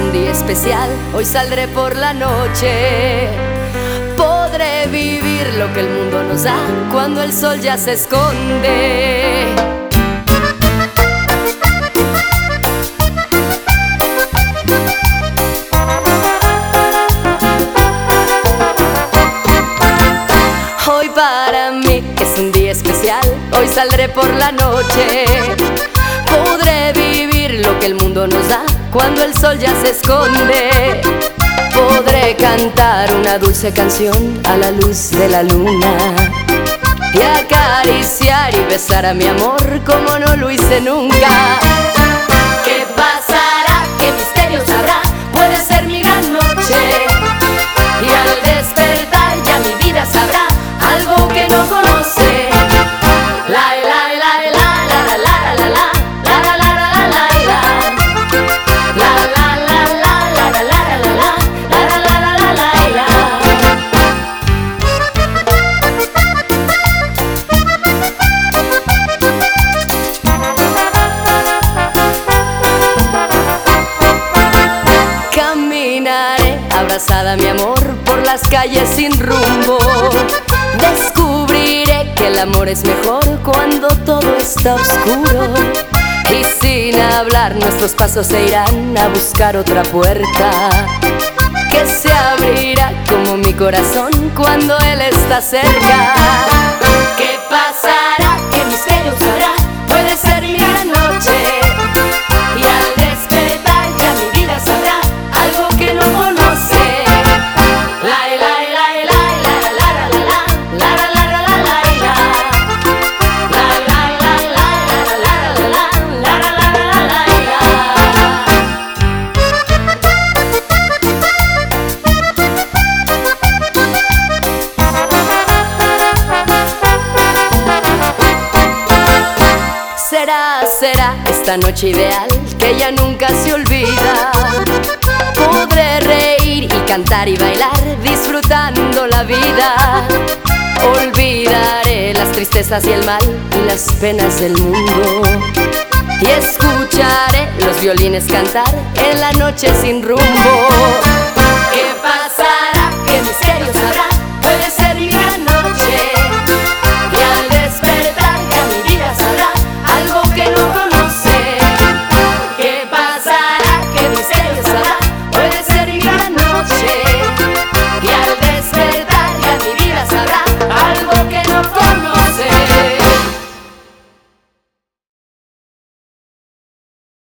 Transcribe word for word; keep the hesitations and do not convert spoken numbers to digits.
un día especial. Hoy saldré por la noche. Podré vivir lo que el mundo nos da cuando el sol ya se esconde. Hoy para mí es un día especial. Hoy saldré por la noche. Podré vivir lo que el mundo nos da cuando el sol ya se esconde. Podré cantar una dulce canción a la luz de la luna y acariciar y besar a mi amor como no lo hice nunca. ¿Qué pasará? ¿Qué misterios habrá? Puede ser mi gran noche, y al despertar ya mi vida sabrá algo que no conoce. La la la la la la la la la. Caminaré abrazada a mi amor por las calles sin rumbo. Descubriré que el amor es mejor cuando todo está oscuro. Y sin hablar nuestros pasos se irán a buscar otra puerta que se abrirá como mi corazón cuando él está cerca. ¿Qué pasará? ¿Qué misterios habrá? Puede ser mi gran noche, y al despertar ya mi vida sabrá algo que no conoce. La la la la la la la la la la la la la la la la la la Será, será esta noche ideal que ya nunca se olvida. Podré reír y cantar y bailar disfrutando la vida. Olvidaré las tristezas y el mal y las penas del mundo, y escucharé los violines cantar en la noche sin rumbo. ¿Qué pasará? ¿Qué misterios habrá?